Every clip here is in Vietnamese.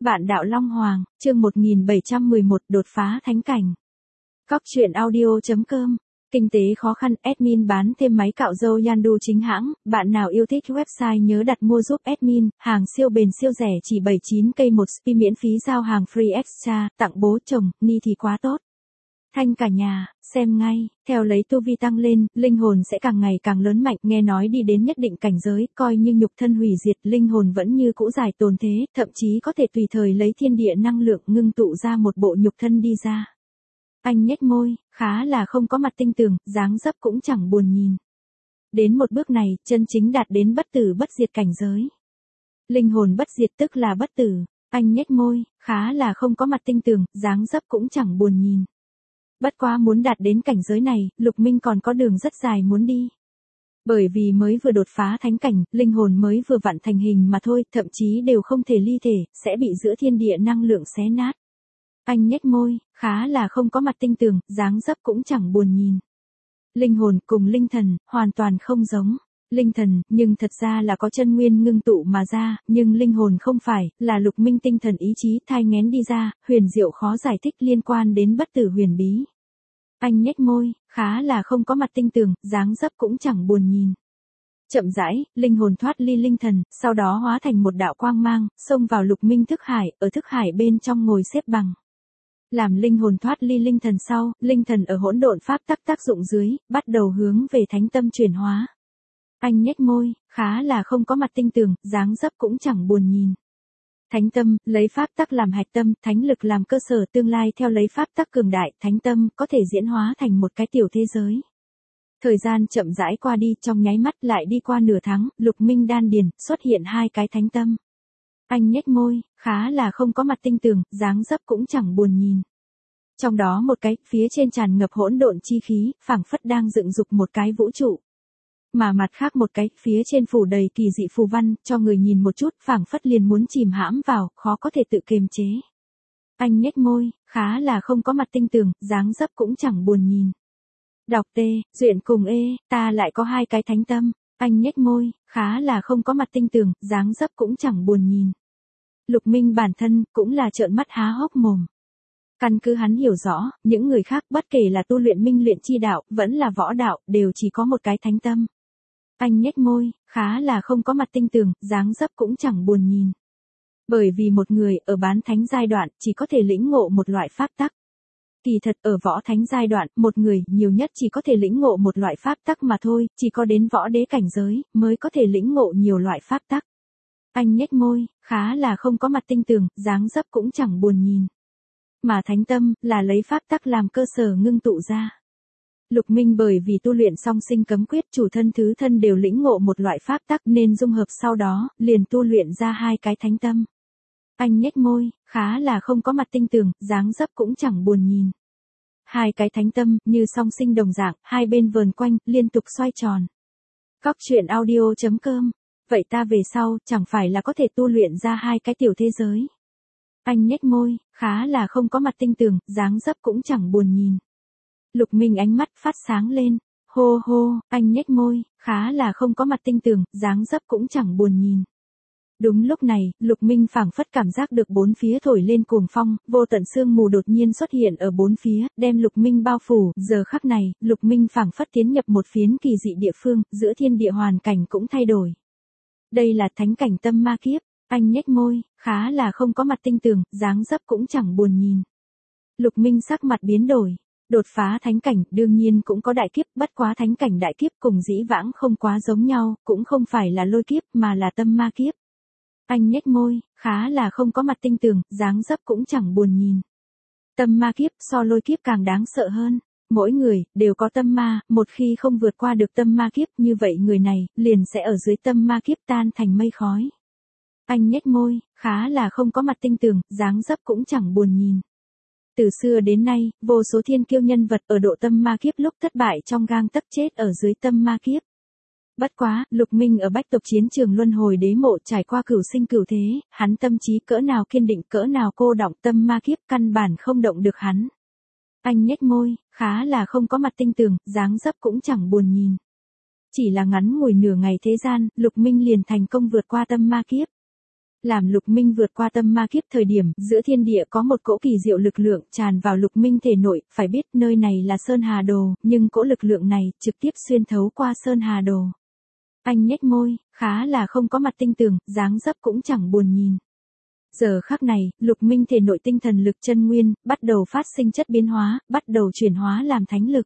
Vạn đạo Long Hoàng, chương 1711 đột phá thánh cảnh. Cóc truyện audio.com. Kinh tế khó khăn, admin bán thêm máy cạo râu Yandu chính hãng, bạn nào yêu thích website nhớ đặt mua giúp admin, hàng siêu bền siêu rẻ chỉ 79k một spi miễn phí giao hàng free extra, tặng bố chồng, ni thì quá tốt. Thanh cả nhà, xem ngay, theo lấy tu vi tăng lên, linh hồn sẽ càng ngày càng lớn mạnh, nghe nói đi đến nhất định cảnh giới, coi như nhục thân hủy diệt, linh hồn vẫn như cũ giải tồn thế, thậm chí có thể tùy thời lấy thiên địa năng lượng ngưng tụ ra một bộ nhục thân đi ra. Anh nhếch môi, khá là không có mặt tinh tường, dáng dấp cũng chẳng buồn nhìn. Đến một bước này, chân chính đạt đến bất tử bất diệt cảnh giới. Linh hồn bất diệt tức là bất tử, anh nhếch môi, khá là không có mặt tinh tường, dáng dấp cũng chẳng buồn nhìn. Bất quá muốn đạt đến cảnh giới này, Lục Minh còn có đường rất dài muốn đi. Bởi vì mới vừa đột phá thánh cảnh, linh hồn mới vừa vặn thành hình mà thôi, thậm chí đều không thể ly thể, sẽ bị giữa thiên địa năng lượng xé nát. Anh nhếch môi, khá là không có mặt tinh tường, dáng dấp cũng chẳng buồn nhìn. Linh hồn cùng linh thần, hoàn toàn không giống. Linh thần, nhưng thật ra là có chân nguyên ngưng tụ mà ra, nhưng linh hồn không phải, là Lục Minh tinh thần ý chí thai nghén đi ra, huyền diệu khó giải thích liên quan đến bất tử huyền bí. Anh nhếch môi, khá là không có mặt tinh tường, dáng dấp cũng chẳng buồn nhìn. Chậm rãi, linh hồn thoát ly linh thần, sau đó hóa thành một đạo quang mang, xông vào Lục Minh thức hải, ở thức hải bên trong ngồi xếp bằng. Làm linh hồn thoát ly linh thần sau, linh thần ở hỗn độn pháp tắc tác dụng dưới, bắt đầu hướng về thánh tâm chuyển hóa. Anh nhếch môi, khá là không có mặt tinh tường, dáng dấp cũng chẳng buồn nhìn. Thánh tâm, lấy pháp tắc làm hạch tâm, thánh lực làm cơ sở, tương lai theo lấy pháp tắc cường đại, thánh tâm có thể diễn hóa thành một cái tiểu thế giới. Thời gian chậm rãi qua đi, trong nháy mắt lại đi qua nửa tháng, Lục Minh đan điền, xuất hiện hai cái thánh tâm. Anh nhếch môi, khá là không có mặt tinh tường, dáng dấp cũng chẳng buồn nhìn. Trong đó một cái, phía trên tràn ngập hỗn độn chi khí, phảng phất đang dựng dục một cái vũ trụ. Mà mặt khác một cái, phía trên phủ đầy kỳ dị phù văn, cho người nhìn một chút, phảng phất liền muốn chìm hãm vào, khó có thể tự kiềm chế. Anh nhếch môi, khá là không có mặt tinh tường, dáng dấp cũng chẳng buồn nhìn. Đọc T, duyện cùng ta lại có hai cái thánh tâm. Anh nhếch môi, khá là không có mặt tinh tường, dáng dấp cũng chẳng buồn nhìn. Lục Minh bản thân, cũng là trợn mắt há hốc mồm. Căn cứ hắn hiểu rõ, những người khác bất kể là tu luyện minh luyện chi đạo, vẫn là võ đạo, đều chỉ có một cái thánh tâm. Anh nhếch môi, khá là không có mặt tinh tường, dáng dấp cũng chẳng buồn nhìn. Bởi vì một người, ở bán thánh giai đoạn, chỉ có thể lĩnh ngộ một loại pháp tắc. Kỳ thật, ở võ thánh giai đoạn, một người, nhiều nhất chỉ có thể lĩnh ngộ một loại pháp tắc mà thôi, chỉ có đến võ đế cảnh giới, mới có thể lĩnh ngộ nhiều loại pháp tắc. Anh nhếch môi, khá là không có mặt tinh tường, dáng dấp cũng chẳng buồn nhìn. Mà thánh tâm, là lấy pháp tắc làm cơ sở ngưng tụ ra. Lục Minh bởi vì tu luyện song sinh cấm quyết, chủ thân thứ thân đều lĩnh ngộ một loại pháp tắc nên dung hợp sau đó, liền tu luyện ra hai cái thánh tâm. Anh nhếch môi, khá là không có mặt tinh tường, dáng dấp cũng chẳng buồn nhìn. Hai cái thánh tâm, như song sinh đồng dạng, hai bên vờn quanh, liên tục xoay tròn. Cóc truyện audio.com. Vậy ta về sau, chẳng phải là có thể tu luyện ra hai cái tiểu thế giới. Anh nhếch môi, khá là không có mặt tinh tường, dáng dấp cũng chẳng buồn nhìn. Lục Minh ánh mắt phát sáng lên. Hô hô, anh nhếch môi, khá là không có mặt tinh tường, dáng dấp cũng chẳng buồn nhìn. Đúng lúc này, Lục Minh phảng phất cảm giác được bốn phía thổi lên cuồng phong, vô tận sương mù đột nhiên xuất hiện ở bốn phía, đem Lục Minh bao phủ, giờ khắc này, Lục Minh phảng phất tiến nhập một phiến kỳ dị địa phương, giữa thiên địa hoàn cảnh cũng thay đổi. Đây là thánh cảnh tâm ma kiếp, anh nhếch môi, khá là không có mặt tinh tường, dáng dấp cũng chẳng buồn nhìn. Lục Minh sắc mặt biến đổi. Đột phá thánh cảnh, đương nhiên cũng có đại kiếp, bất quá thánh cảnh đại kiếp cùng dĩ vãng không quá giống nhau, cũng không phải là lôi kiếp mà là tâm ma kiếp. Anh nhếch môi, khá là không có mặt tinh tường, dáng dấp cũng chẳng buồn nhìn. Tâm ma kiếp so lôi kiếp càng đáng sợ hơn. Mỗi người, đều có tâm ma, một khi không vượt qua được tâm ma kiếp như vậy người này, liền sẽ ở dưới tâm ma kiếp tan thành mây khói. Anh nhếch môi, khá là không có mặt tinh tường, dáng dấp cũng chẳng buồn nhìn. Từ xưa đến nay, vô số thiên kiêu nhân vật ở độ tâm ma kiếp lúc thất bại trong gang tấc chết ở dưới tâm ma kiếp. Bất quá, Lục Minh ở bách tộc chiến trường luân hồi đế mộ trải qua cửu sinh cửu thế, hắn tâm trí cỡ nào kiên định cỡ nào cô đọng, tâm ma kiếp căn bản không động được hắn. Anh nhếch môi, khá là không có mặt tinh tường, dáng dấp cũng chẳng buồn nhìn. Chỉ là ngắn ngủi nửa ngày thế gian, Lục Minh liền thành công vượt qua tâm ma kiếp. Làm Lục Minh vượt qua tâm ma kiếp thời điểm, giữa thiên địa có một cỗ kỳ diệu lực lượng tràn vào Lục Minh thể nội, phải biết nơi này là Sơn Hà Đồ, nhưng cỗ lực lượng này trực tiếp xuyên thấu qua Sơn Hà Đồ. Anh nhếch môi, khá là không có mặt tinh tường, dáng dấp cũng chẳng buồn nhìn. Giờ khắc này, Lục Minh thể nội tinh thần lực chân nguyên, bắt đầu phát sinh chất biến hóa, bắt đầu chuyển hóa làm thánh lực.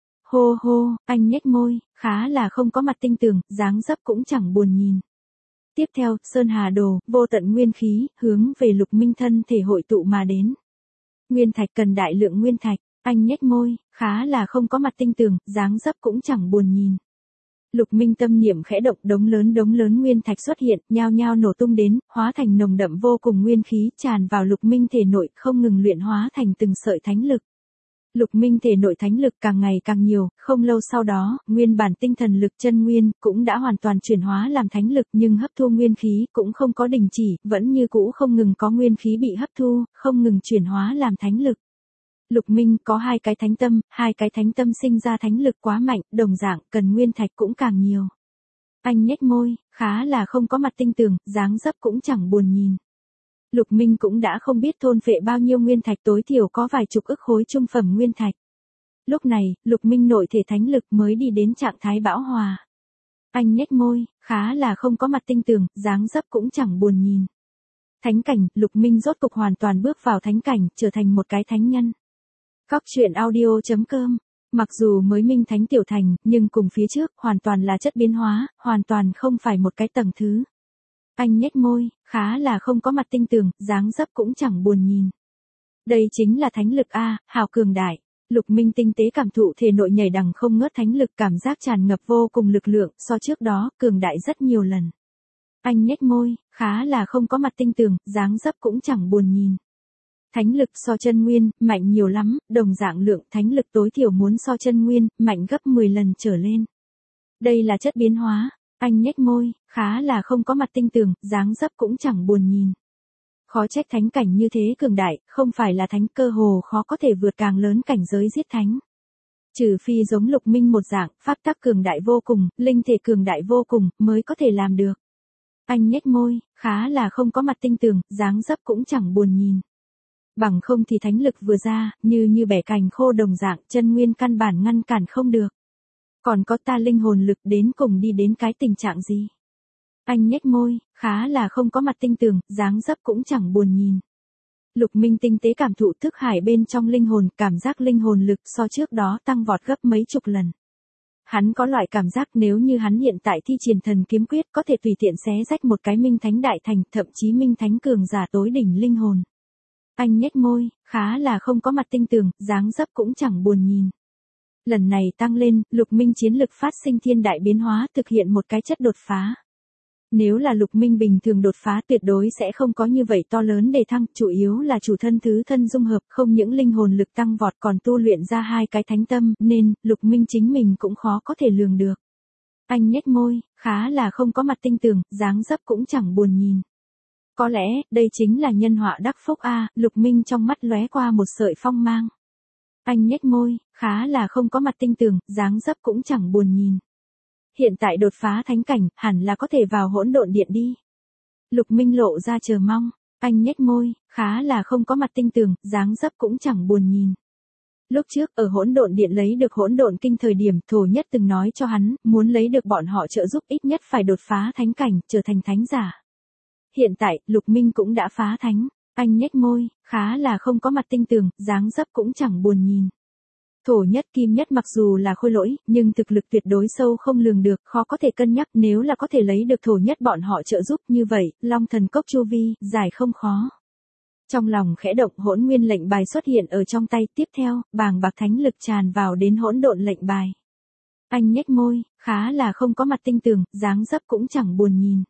Hô hô, anh nhếch môi, khá là không có mặt tinh tường, dáng dấp cũng chẳng buồn nhìn. Tiếp theo, Sơn Hà Đồ, vô tận nguyên khí, hướng về Lục Minh thân thể hội tụ mà đến. Nguyên thạch cần đại lượng nguyên thạch, anh nhếch môi, khá là không có mặt tinh tường, dáng dấp cũng chẳng buồn nhìn. Lục Minh tâm niệm khẽ động, đống lớn nguyên thạch xuất hiện, nhao nhao nổ tung đến, hóa thành nồng đậm vô cùng nguyên khí tràn vào Lục Minh thể nội, không ngừng luyện hóa thành từng sợi thánh lực. Lục Minh thể nội thánh lực càng ngày càng nhiều, không lâu sau đó, nguyên bản tinh thần lực chân nguyên cũng đã hoàn toàn chuyển hóa làm thánh lực, nhưng hấp thu nguyên khí cũng không có đình chỉ, vẫn như cũ không ngừng có nguyên khí bị hấp thu, không ngừng chuyển hóa làm thánh lực. Lục Minh có hai cái thánh tâm sinh ra thánh lực quá mạnh, đồng dạng cần nguyên thạch cũng càng nhiều. Anh nhếch môi, khá là không có mặt tinh tường, dáng dấp cũng chẳng buồn nhìn. Lục Minh cũng đã không biết thôn phệ bao nhiêu nguyên thạch, tối thiểu có vài chục ức khối trung phẩm nguyên thạch. Lúc này, Lục Minh nội thể thánh lực mới đi đến trạng thái bão hòa. Anh nhếch môi, khá là không có mặt tinh tường, dáng dấp cũng chẳng buồn nhìn. Thánh cảnh, Lục Minh rốt cục hoàn toàn bước vào thánh cảnh, trở thành một cái thánh nhân. Cóc truyện audio.com. Mặc dù mới minh thánh tiểu thành, nhưng cùng phía trước, hoàn toàn là chất biến hóa, hoàn toàn không phải một cái tầng thứ. Anh nhếch môi, khá là không có mặt tinh tường, dáng dấp cũng chẳng buồn nhìn. Đây chính là thánh lực A, hào cường đại. Lục Minh tinh tế cảm thụ thể nội nhảy đằng không ngớt thánh lực, cảm giác tràn ngập vô cùng lực lượng, so trước đó, cường đại rất nhiều lần. Anh nhếch môi, khá là không có mặt tinh tường, dáng dấp cũng chẳng buồn nhìn. Thánh lực so chân nguyên, mạnh nhiều lắm, đồng dạng lượng thánh lực tối thiểu muốn so chân nguyên, mạnh gấp 10 lần trở lên. Đây là chất biến hóa. Anh nhếch môi, khá là không có mặt tinh tường, dáng dấp cũng chẳng buồn nhìn. Khó trách thánh cảnh như thế cường đại, không phải là thánh, cơ hồ khó có thể vượt càng lớn cảnh giới giết thánh. Trừ phi giống Lục Minh một dạng, pháp tắc cường đại vô cùng, linh thể cường đại vô cùng, mới có thể làm được. Anh nhếch môi, khá là không có mặt tinh tường, dáng dấp cũng chẳng buồn nhìn. Bằng không thì thánh lực vừa ra, như bẻ cành khô đồng dạng, chân nguyên căn bản ngăn cản không được. Còn có ta linh hồn lực đến cùng đi đến cái tình trạng gì? Anh nhếch môi, khá là không có mặt tinh tường, dáng dấp cũng chẳng buồn nhìn. Lục Minh tinh tế cảm thụ thức hải bên trong linh hồn, cảm giác linh hồn lực so trước đó tăng vọt gấp mấy chục lần. Hắn có loại cảm giác nếu như hắn hiện tại thi triển thần kiếm quyết có thể tùy tiện xé rách một cái minh thánh đại thành, thậm chí minh thánh cường giả tối đỉnh linh hồn. Anh nhếch môi, khá là không có mặt tinh tường, dáng dấp cũng chẳng buồn nhìn. Lần này tăng lên, Lục Minh chiến lực phát sinh thiên đại biến hóa, thực hiện một cái chất đột phá. Nếu là Lục Minh bình thường đột phá tuyệt đối sẽ không có như vậy to lớn đề thăng, chủ yếu là chủ thân thứ thân dung hợp, không những linh hồn lực tăng vọt còn tu luyện ra hai cái thánh tâm, nên, Lục Minh chính mình cũng khó có thể lường được. Anh nhếch môi, khá là không có mặt tinh tường, dáng dấp cũng chẳng buồn nhìn. Có lẽ, đây chính là nhân họa đắc phúc A, Lục Minh trong mắt lóe qua một sợi phong mang. Anh nhếch môi, khá là không có mặt tinh tường, dáng dấp cũng chẳng buồn nhìn. Hiện tại đột phá thánh cảnh, hẳn là có thể vào hỗn độn điện đi. Lục Minh lộ ra chờ mong, anh nhếch môi, khá là không có mặt tinh tường, dáng dấp cũng chẳng buồn nhìn. Lúc trước ở hỗn độn điện lấy được hỗn độn kinh thời điểm, Thổ Nhất từng nói cho hắn, muốn lấy được bọn họ trợ giúp ít nhất phải đột phá thánh cảnh, trở thành thánh giả. Hiện tại, Lục Minh cũng đã phá thánh, anh nhếch môi, khá là không có mặt tinh tường, dáng dấp cũng chẳng buồn nhìn. Thổ Nhất Kim Nhất mặc dù là khôi lỗi, nhưng thực lực tuyệt đối sâu không lường được, khó có thể cân nhắc, nếu là có thể lấy được Thổ Nhất bọn họ trợ giúp như vậy, Long Thần Cốc chu vi, giải không khó. Trong lòng khẽ động, hỗn nguyên lệnh bài xuất hiện ở trong tay, tiếp theo, bàng bạc thánh lực tràn vào đến hỗn độn lệnh bài. Anh nhếch môi, khá là không có mặt tinh tường, dáng dấp cũng chẳng buồn nhìn.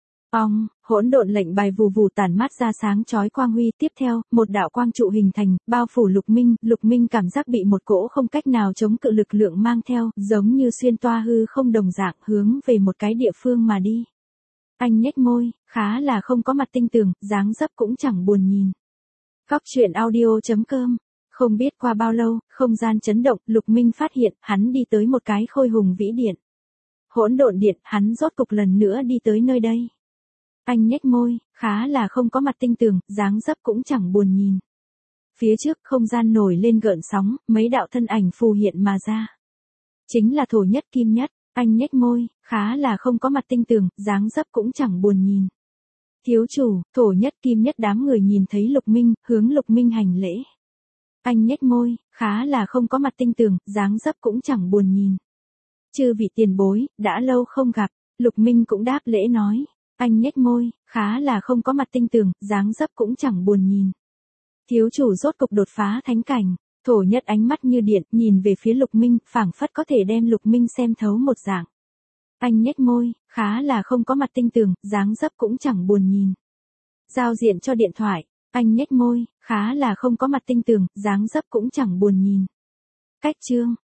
Hỗn độn lệnh bài vù vù tản mát ra sáng chói quang huy, tiếp theo, một đạo quang trụ hình thành, bao phủ Lục Minh cảm giác bị một cỗ không cách nào chống cự lực lượng mang theo, giống như xuyên toa hư không đồng dạng, hướng về một cái địa phương mà đi. Anh nhếch môi, khá là không có mặt tinh tường, dáng dấp cũng chẳng buồn nhìn. Cóc truyện audio.com. Không biết qua bao lâu, không gian chấn động, Lục Minh phát hiện, hắn đi tới một cái khôi hùng vĩ điện. Hỗn độn điện, hắn rốt cục lần nữa đi tới nơi đây. Anh nhếch môi, khá là không có mặt tinh tường, dáng dấp cũng chẳng buồn nhìn. Phía trước không gian nổi lên gợn sóng, mấy đạo thân ảnh phù hiện mà ra. Chính là Thổ Nhất Kim Nhất, anh nhếch môi, khá là không có mặt tinh tường, dáng dấp cũng chẳng buồn nhìn. Thiếu chủ, Thổ Nhất Kim Nhất đám người nhìn thấy Lục Minh, hướng Lục Minh hành lễ. Anh nhếch môi, khá là không có mặt tinh tường, dáng dấp cũng chẳng buồn nhìn. Chư vị tiền bối, đã lâu không gặp, Lục Minh cũng đáp lễ nói. Anh nhếch môi, khá là không có mặt tinh tường, dáng dấp cũng chẳng buồn nhìn. Thiếu chủ rốt cục đột phá thánh cảnh, Thổ Nhất ánh mắt như điện, nhìn về phía Lục Minh, phảng phất có thể đem Lục Minh xem thấu một dạng. Anh nhếch môi, khá là không có mặt tinh tường, dáng dấp cũng chẳng buồn nhìn. Giao diện cho điện thoại, anh nhếch môi, khá là không có mặt tinh tường, dáng dấp cũng chẳng buồn nhìn. Cách chương